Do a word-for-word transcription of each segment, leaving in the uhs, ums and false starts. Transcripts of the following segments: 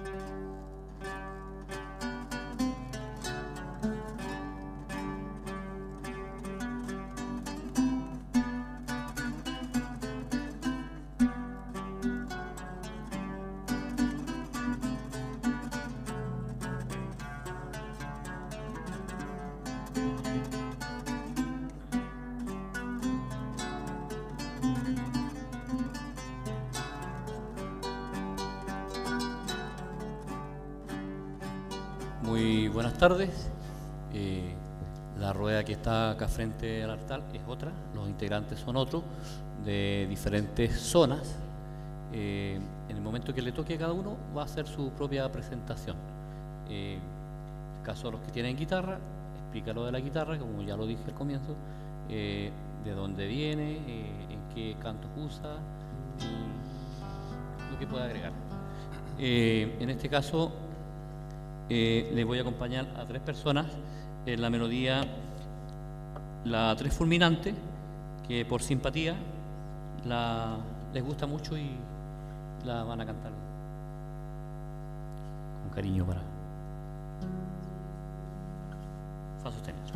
Muy buenas tardes. Eh, la rueda que está acá frente al altar es otra, los integrantes son otros, de diferentes zonas. Eh, en el momento que le toque a cada uno va a hacer su propia presentación. Eh, en el caso de los que tienen guitarra, explica lo de la guitarra, como ya lo dije al comienzo, eh, de dónde viene, eh, en qué cantos usa y lo que pueda agregar. Eh, en este caso, Eh, les voy a acompañar a tres personas en la melodía La Tres Fulminante, que por simpatía la, les gusta mucho y la van a cantar con cariño para fa sostenido.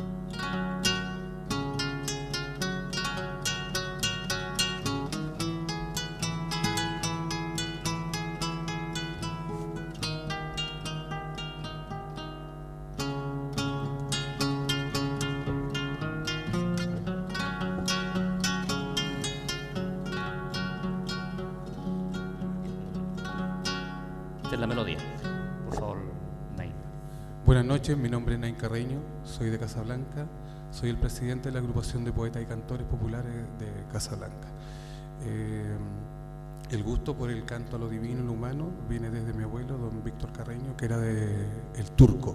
La melodía, por favor, Nain. Buenas noches, mi nombre es Nain Carreño, soy de Casablanca, soy el presidente de la agrupación de poetas y cantores populares de Casablanca. Eh, el gusto por el canto a lo divino y lo humano viene desde mi abuelo, don Víctor Carreño, que era de El Turco,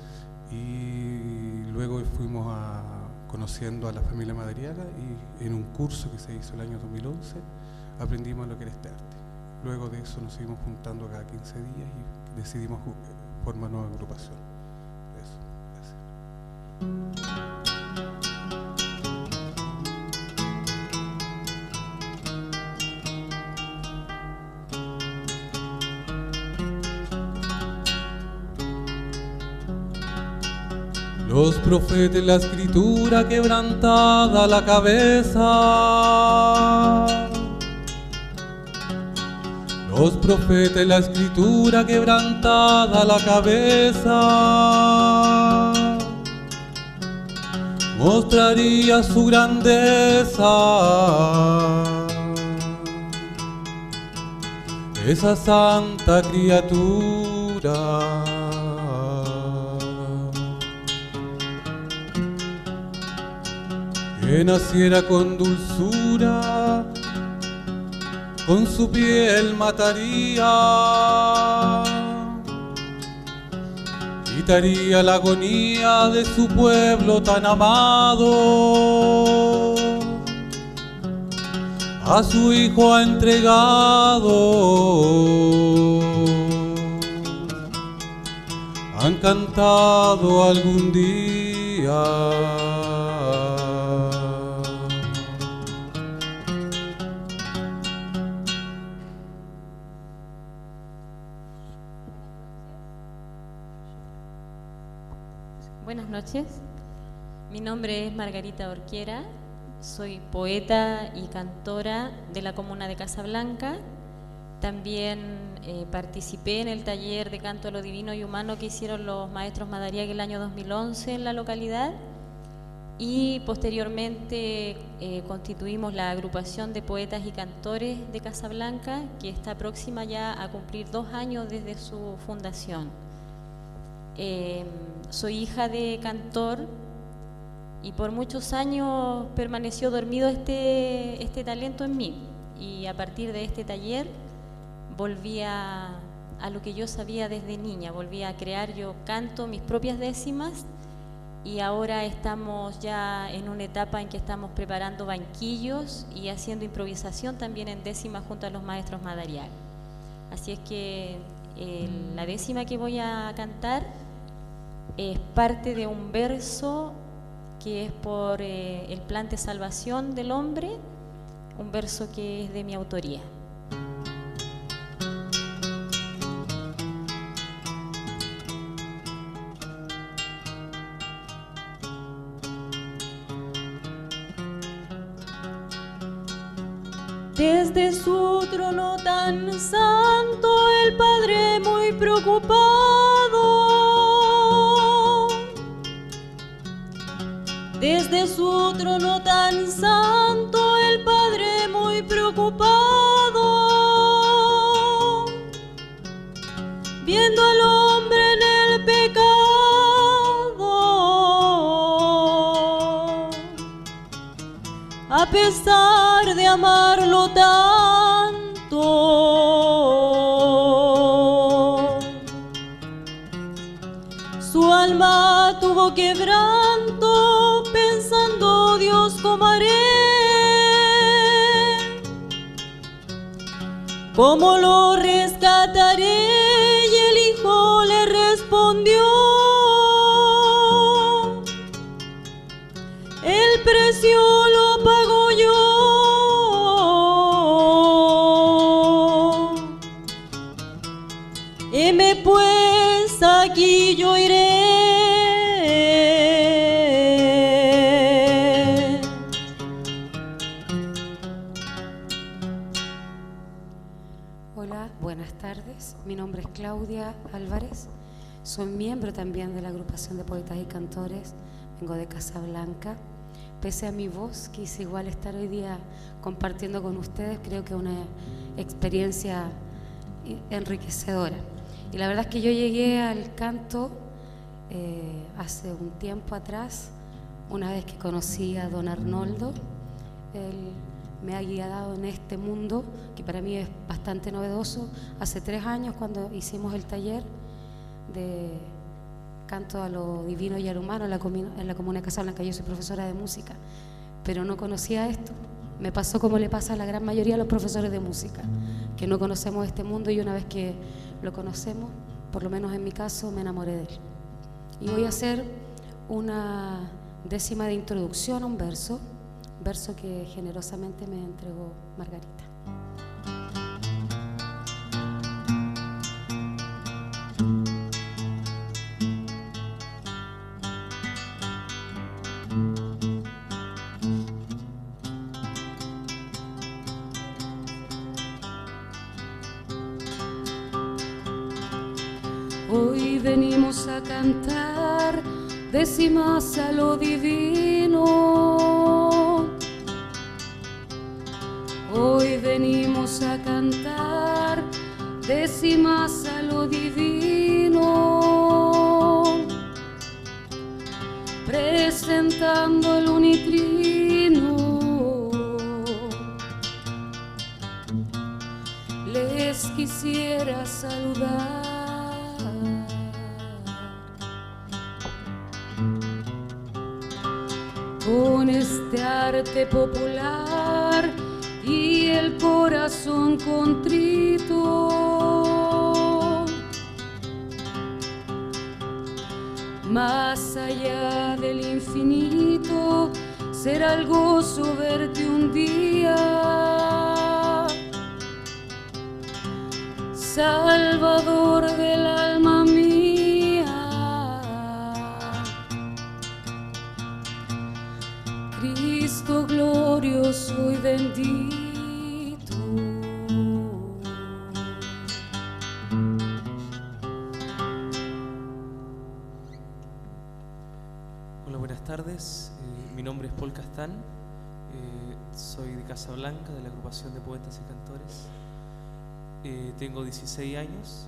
y luego fuimos a, conociendo a la familia Madariaga, y en un curso que se hizo el año dos mil once aprendimos lo que era este arte. Luego de eso nos seguimos juntando cada quince días y decidimos formar nueva agrupación. Eso, gracias. Los profetas, la escritura quebrantada la cabeza. Los profetas, la escritura quebrantada la cabeza, mostraría su grandeza. Esa santa criatura que naciera con dulzura, con su piel mataría, quitaría la agonía de su pueblo tan amado. A su hijo ha entregado, han cantado algún día. Buenas noches, mi nombre es Margarita Orquiera, soy poeta y cantora de la comuna de Casablanca. También eh, participé en el taller de canto a lo divino y humano que hicieron los maestros Madariaga el año dos mil once en la localidad, y posteriormente eh, constituimos la agrupación de poetas y cantores de Casablanca, que está próxima ya a cumplir dos años desde su fundación. Eh, soy hija de cantor y por muchos años permaneció dormido este, este talento en mí, y a partir de este taller volví a, a lo que yo sabía desde niña, volví a crear, yo canto mis propias décimas, y ahora estamos ya en una etapa en que estamos preparando banquillos y haciendo improvisación también en décimas junto a los maestros Madariaga. Así es que eh, la décima que voy a cantar es parte de un verso que es por eh, el plan de salvación del hombre, un verso que es de mi autoría. Desde su trono tan santo, el Padre muy preocupado. Desde su trono tan santo, el Padre muy preocupado. Viendo al hombre en el pecado, a pesar de amarlo tanto, su alma tuvo quebranto, pensando: Dios, ¿cómo haré? ¿Cómo lo rescataré? Y el Hijo le respondió: el precio lo pago yo. Heme pues aquí, yo iré. Hola, buenas tardes. Mi nombre es Claudia Álvarez. Soy miembro también de la agrupación de poetas y cantores. Vengo de Casablanca. Pese a mi voz, quise igual estar hoy día compartiendo con ustedes. Creo que es una experiencia enriquecedora. Y la verdad es que yo llegué al canto eh, hace un tiempo atrás, una vez que conocí a don Arnoldo. Él me ha guiado en este mundo, que para mí es bastante novedoso. Hace tres años, cuando hicimos el taller de canto a lo divino y a lo humano en la, en la comuna de Casablanca, yo soy profesora de música, pero no conocía esto. Me pasó como le pasa a la gran mayoría de los profesores de música, que no conocemos este mundo, y una vez que lo conocemos, por lo menos en mi caso, me enamoré de él. Y voy a hacer una décima de introducción a un verso, verso que generosamente me entregó Margarita. Hoy venimos a cantar décimas a lo divino. Hoy venimos a cantar décimas a lo divino, presentando el unitrino. Les quisiera saludar con este arte popular y el corazón contrito. Más allá del infinito será el gozo verte un día, Salvador del alma mía. Cristo glorioso y bendito. Hola, buenas tardes. Eh, mi nombre es Paul Castán. Eh, soy de Casablanca, de la agrupación de poetas y cantores. Eh, tengo dieciséis años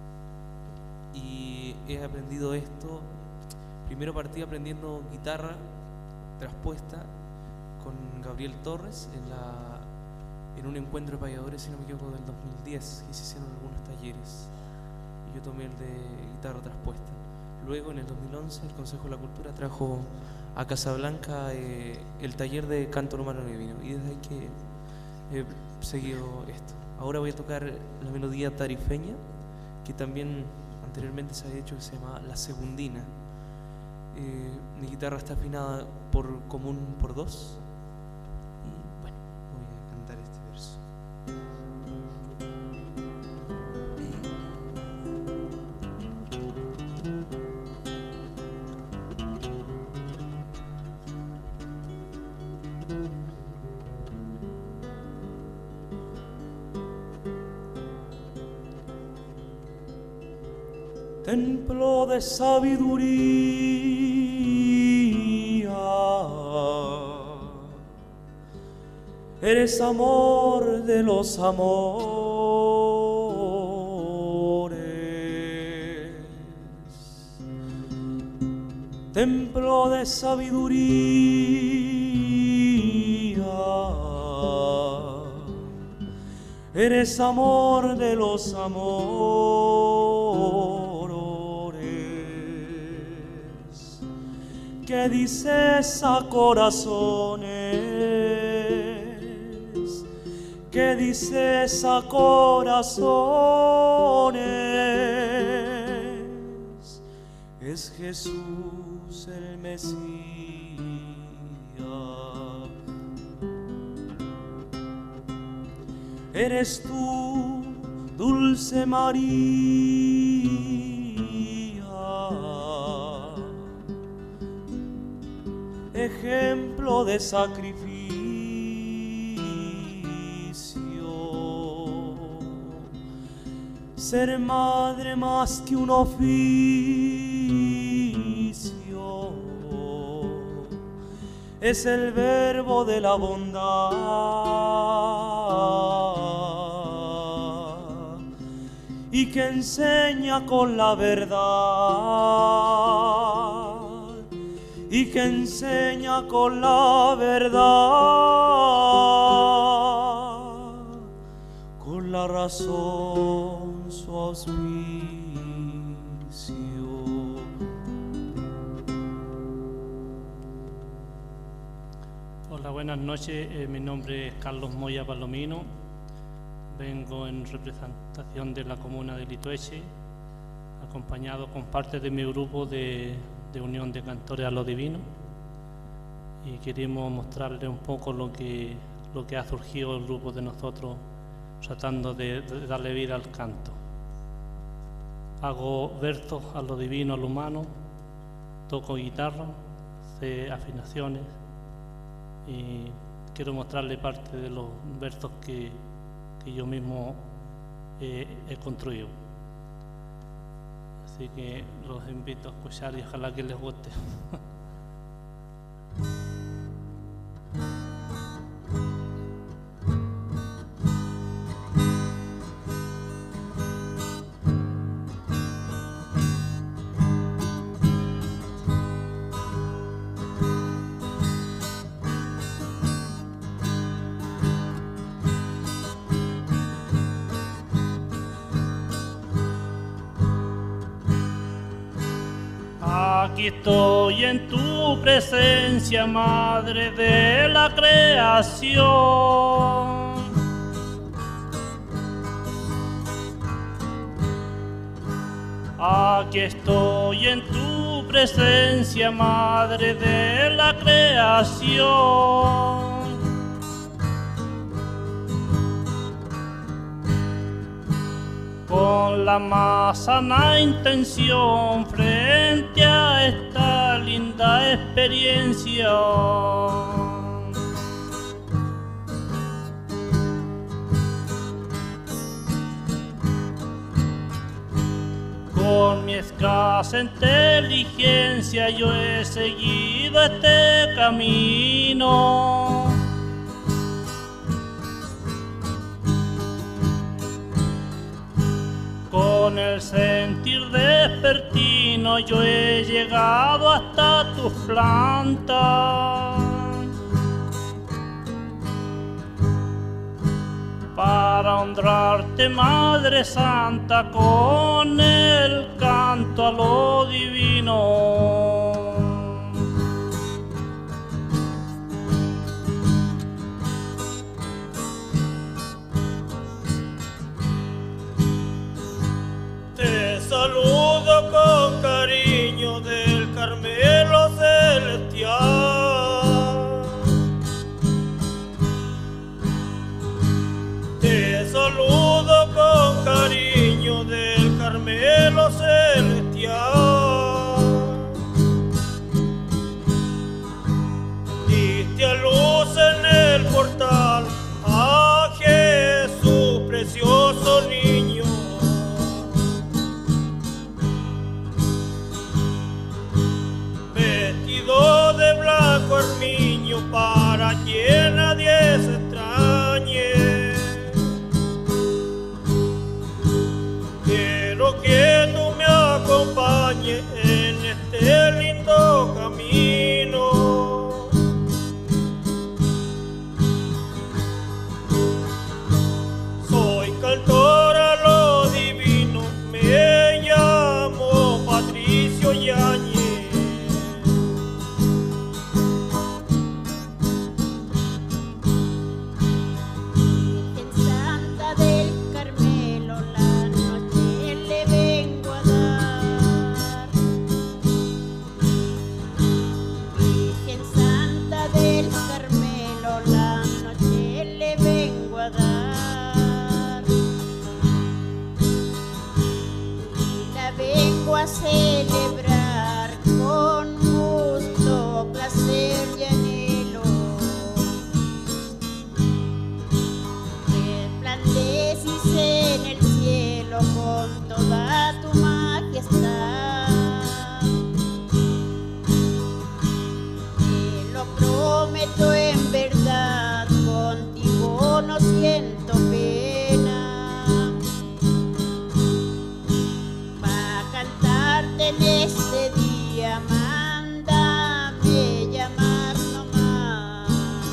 y he aprendido esto. Primero partí aprendiendo guitarra traspuesta con Gabriel Torres en, la, en un encuentro de payadores, si no me equivoco, del dos mil diez, que se hicieron algunos talleres y yo tomé el de guitarra traspuesta. Luego, en el dos mil once, el Consejo de la Cultura trajo a Casablanca eh, el taller de canto humano divino, y desde ahí que he seguido esto. Ahora voy a tocar la melodía tarifeña, que también anteriormente se había hecho, que se llama La Segundina. Eh, mi guitarra está afinada por común por dos, y bueno, voy a cantar este verso. templo de sabiduría. Eres amor de los amores, templo de sabiduría. Eres amor de los amores. ¿Qué dices a corazones? ¿Qué dices a corazones? Es Jesús el Mesías. Eres tú, dulce María, ejemplo de sacrificio. Ser madre más que un oficio, es el verbo de la bondad y que enseña con la verdad y que enseña con la verdad, con la razón su auspicio. Hola, buenas noches. Eh, mi nombre es Carlos Moya Palomino. Vengo en representación de la comuna de Litueche, acompañado con parte de mi grupo de, de Unión de Cantores a lo Divino, y queremos mostrarle un poco lo que, lo que ha surgido el grupo de nosotros, tratando de, de darle vida al canto. Hago versos a lo divino, a lo humano, toco guitarra, sé afinaciones y quiero mostrarle parte de los versos que, que yo mismo eh, he construido. Así que los invito a escuchar y ojalá que les guste. Aquí estoy en tu presencia, Madre de la creación. Aquí estoy en tu presencia, Madre de la creación. Con la más sana intención frente a esta linda experiencia. Con mi escasa inteligencia yo he seguido este camino. Con el sentir despertino yo he llegado hasta tus plantas para honrarte, Madre Santa, con el canto a lo divino. Saludo con cariño del Carmelo celestial. Te saludo con cariño del Carmelo celestial. Diste a luz en el portal a Jesús, precioso niño. quiero que tú me acompañes en este lindo camino. Soy cantor a lo divino, me llamo Patricio Yáñez. A celebrar con gusto, placer y anhelo. Resplandeces en el cielo con toda tu majestad. Te lo prometo en verdad, contigo no siento pena. En este día mándame llamar nomás.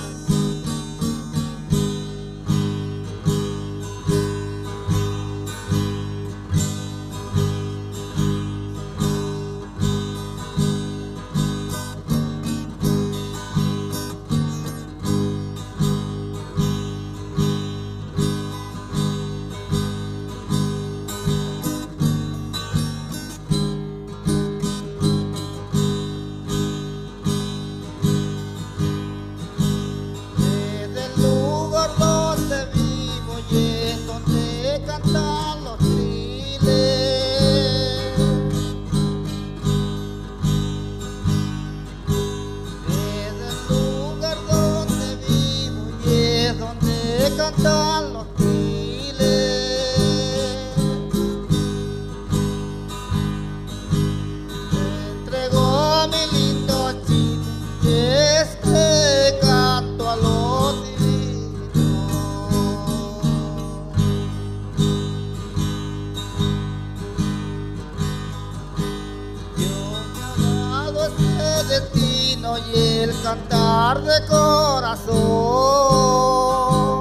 Cantan los triles, entrego mi lindo Chile este canto a los divinos. Dios me ha dado este destino y el cantar de corazón.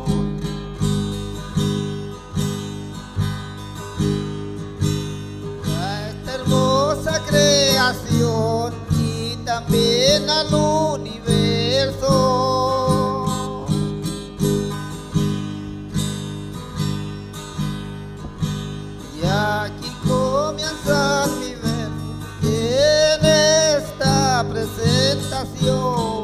Creación y también al universo. Y aquí comienza mi verso en esta presentación.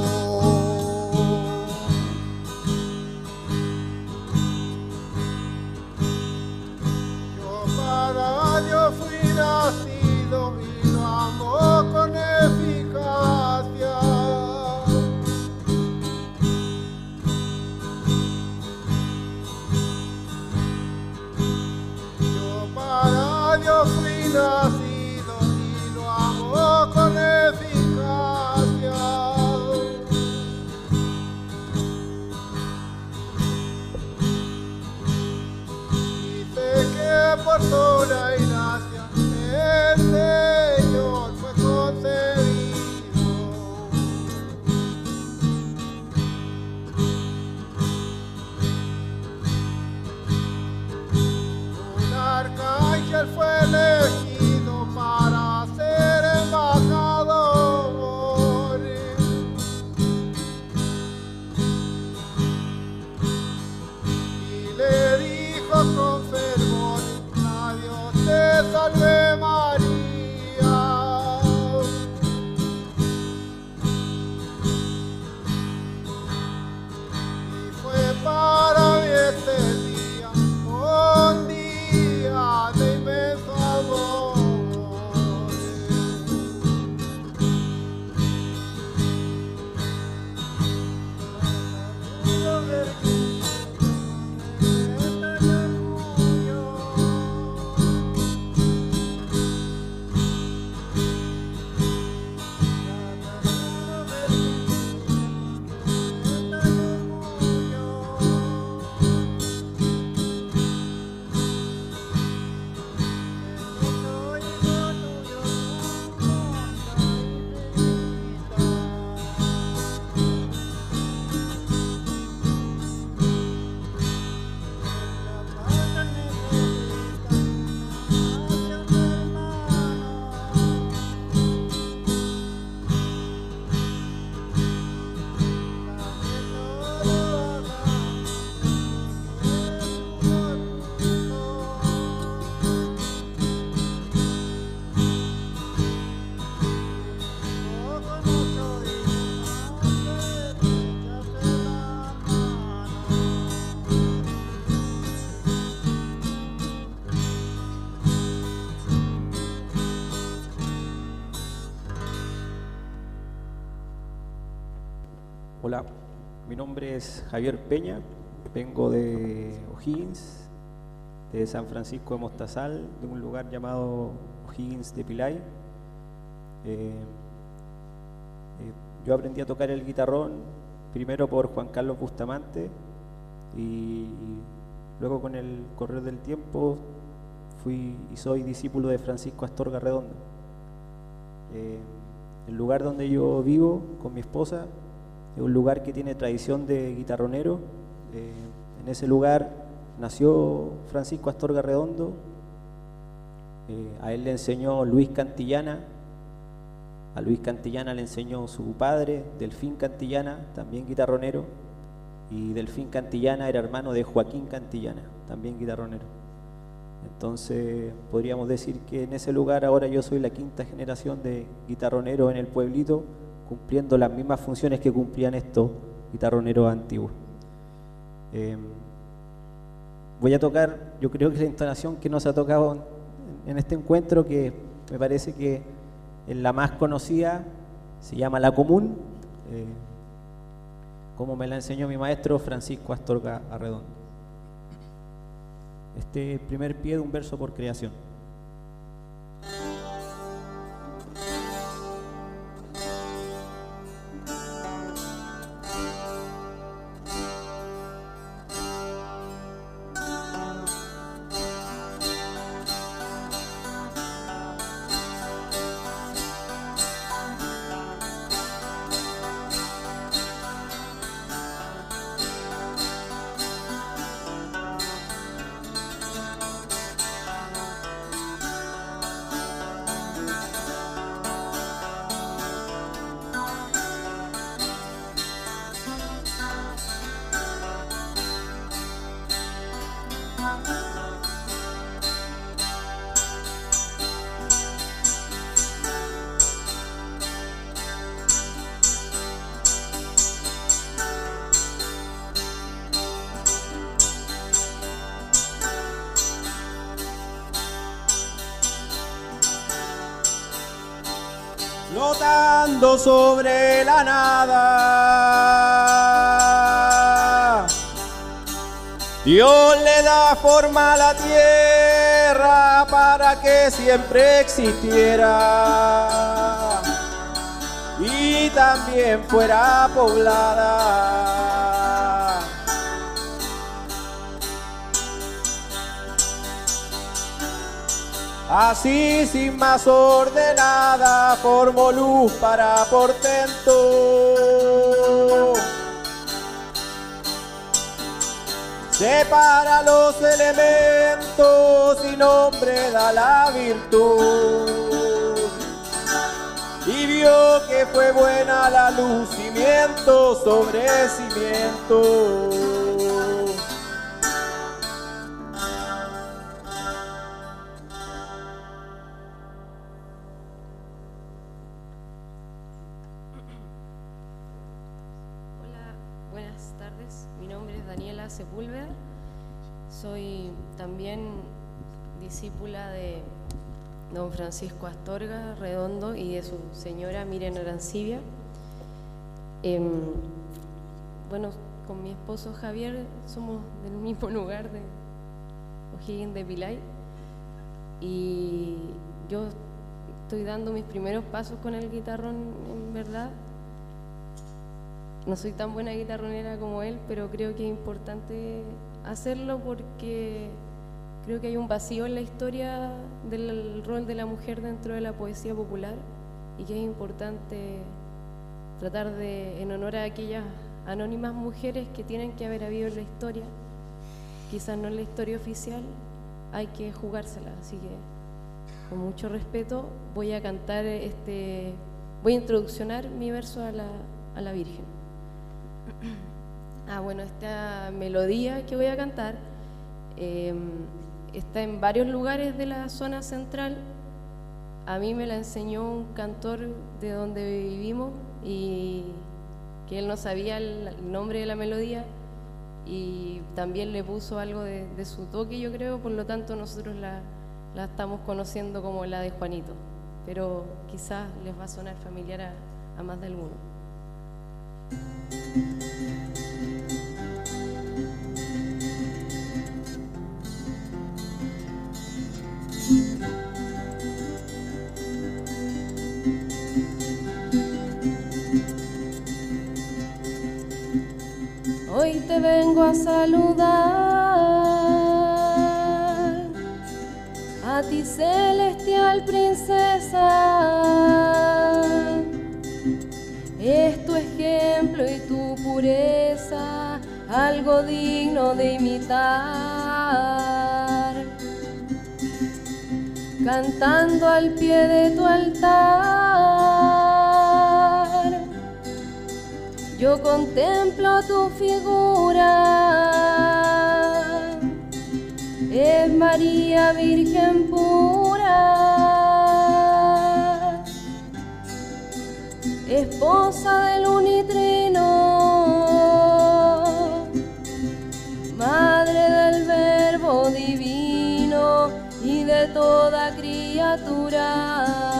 Yo para Dios fui nacido y lo amo con eficacia. Yo para Dios fui nacido y lo amo con eficacia. Dice que por sola y gracia el Señor fue concebido. Un arcángel fue elegido para ser embajador. Y le dijo con fervor: a Dios te salve María. Y fue para mí este día un día de inmenso amor. Hola, mi nombre es Javier Peña, vengo de O'Higgins, de San Francisco de Mostazal, de un lugar llamado O'Higgins de Pilay. Eh, eh, yo aprendí a tocar el guitarrón primero por Juan Carlos Bustamante y luego con el correr del tiempo fui y soy discípulo de Francisco Astorga Redondo. Eh, el lugar donde yo vivo con mi esposa es un lugar que tiene tradición de guitarronero. Eh, en ese lugar nació Francisco Astorga Redondo. Eh, a él le enseñó Luis Cantillana, a Luis Cantillana le enseñó su padre, Delfín Cantillana, también guitarronero, y Delfín Cantillana era hermano de Joaquín Cantillana, también guitarronero. Entonces podríamos decir que en ese lugar ahora yo soy la quinta generación de guitarroneros en el pueblito, cumpliendo las mismas funciones que cumplían estos guitarroneros antiguos. Eh, voy a tocar, yo creo que la entonación que nos ha tocado en este encuentro, que me parece que es la más conocida, se llama La Común, eh, como me la enseñó mi maestro Francisco Astorga Arredondo. Este es el primer pie de un verso por creación. Flotando sobre la nada, Dios le da forma a la tierra para que siempre existiera y también fuera poblada. Así sin más ordenada formó luz para portento. Separa los elementos y nombre da la virtud. Y vio que fue buena la luz, cimiento sobre cimiento. Sepúlveda, soy también discípula de don Francisco Astorga Redondo y de su señora Miriam Arancibia. Eh, bueno, con mi esposo Javier somos del mismo lugar de O'Higgins de Pilay y yo estoy dando mis primeros pasos con el guitarrón, en verdad. No soy tan buena guitarronera como él, pero creo que es importante hacerlo porque creo que hay un vacío en la historia del rol de la mujer dentro de la poesía popular y que es importante tratar de, en honor a aquellas anónimas mujeres que tienen que haber habido en la historia, quizás no en la historia oficial, hay que jugársela. Así que, con mucho respeto, voy a cantar este, voy a introduccionar mi verso a la, a la Virgen. Ah, bueno, esta melodía que voy a cantar eh, está en varios lugares de la zona central. A mí me la enseñó un cantor de donde vivimos y que él no sabía el nombre de la melodía y también le puso algo de, de su toque, yo creo, por lo tanto nosotros la, la estamos conociendo como la de Juanito, pero quizás les va a sonar familiar a, a más de alguno. Hoy te vengo a saludar, a ti celestial princesa, es tu ejemplo y tu pureza, algo digno de imitar. Cantando al pie de tu altar, yo contemplo tu figura, es María Virgen pura, esposa del unitrino, madre del Verbo divino y de toda criatura.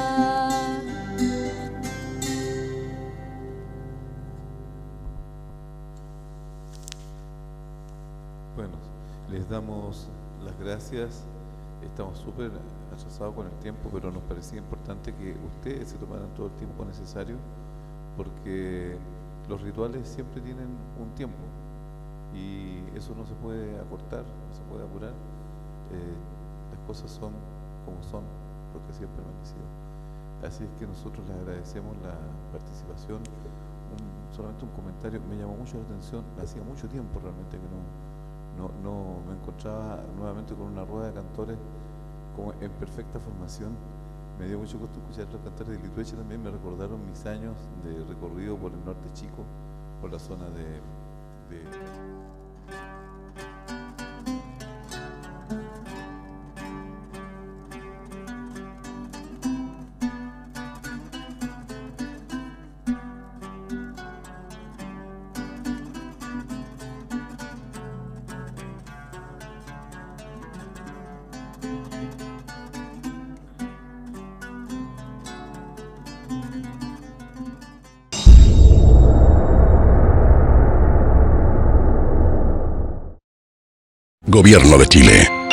Bueno, les damos las gracias. Estamos súper atrasados con el tiempo, pero nos parecía importante que ustedes se tomaran todo el tiempo necesario, porque los rituales siempre tienen un tiempo y eso no se puede acortar, no se puede apurar. Eh, las cosas son como son, porque así han permanecido. Así es que nosotros les agradecemos la participación. Un, solamente un comentario que me llamó mucho la atención. Hacía mucho tiempo realmente que no No, no me encontraba nuevamente con una rueda de cantores como en perfecta formación. Me dio mucho gusto escuchar los cantores de Litueche. También me recordaron mis años de recorrido por el norte chico, por la zona de, de... Gobierno de Chile.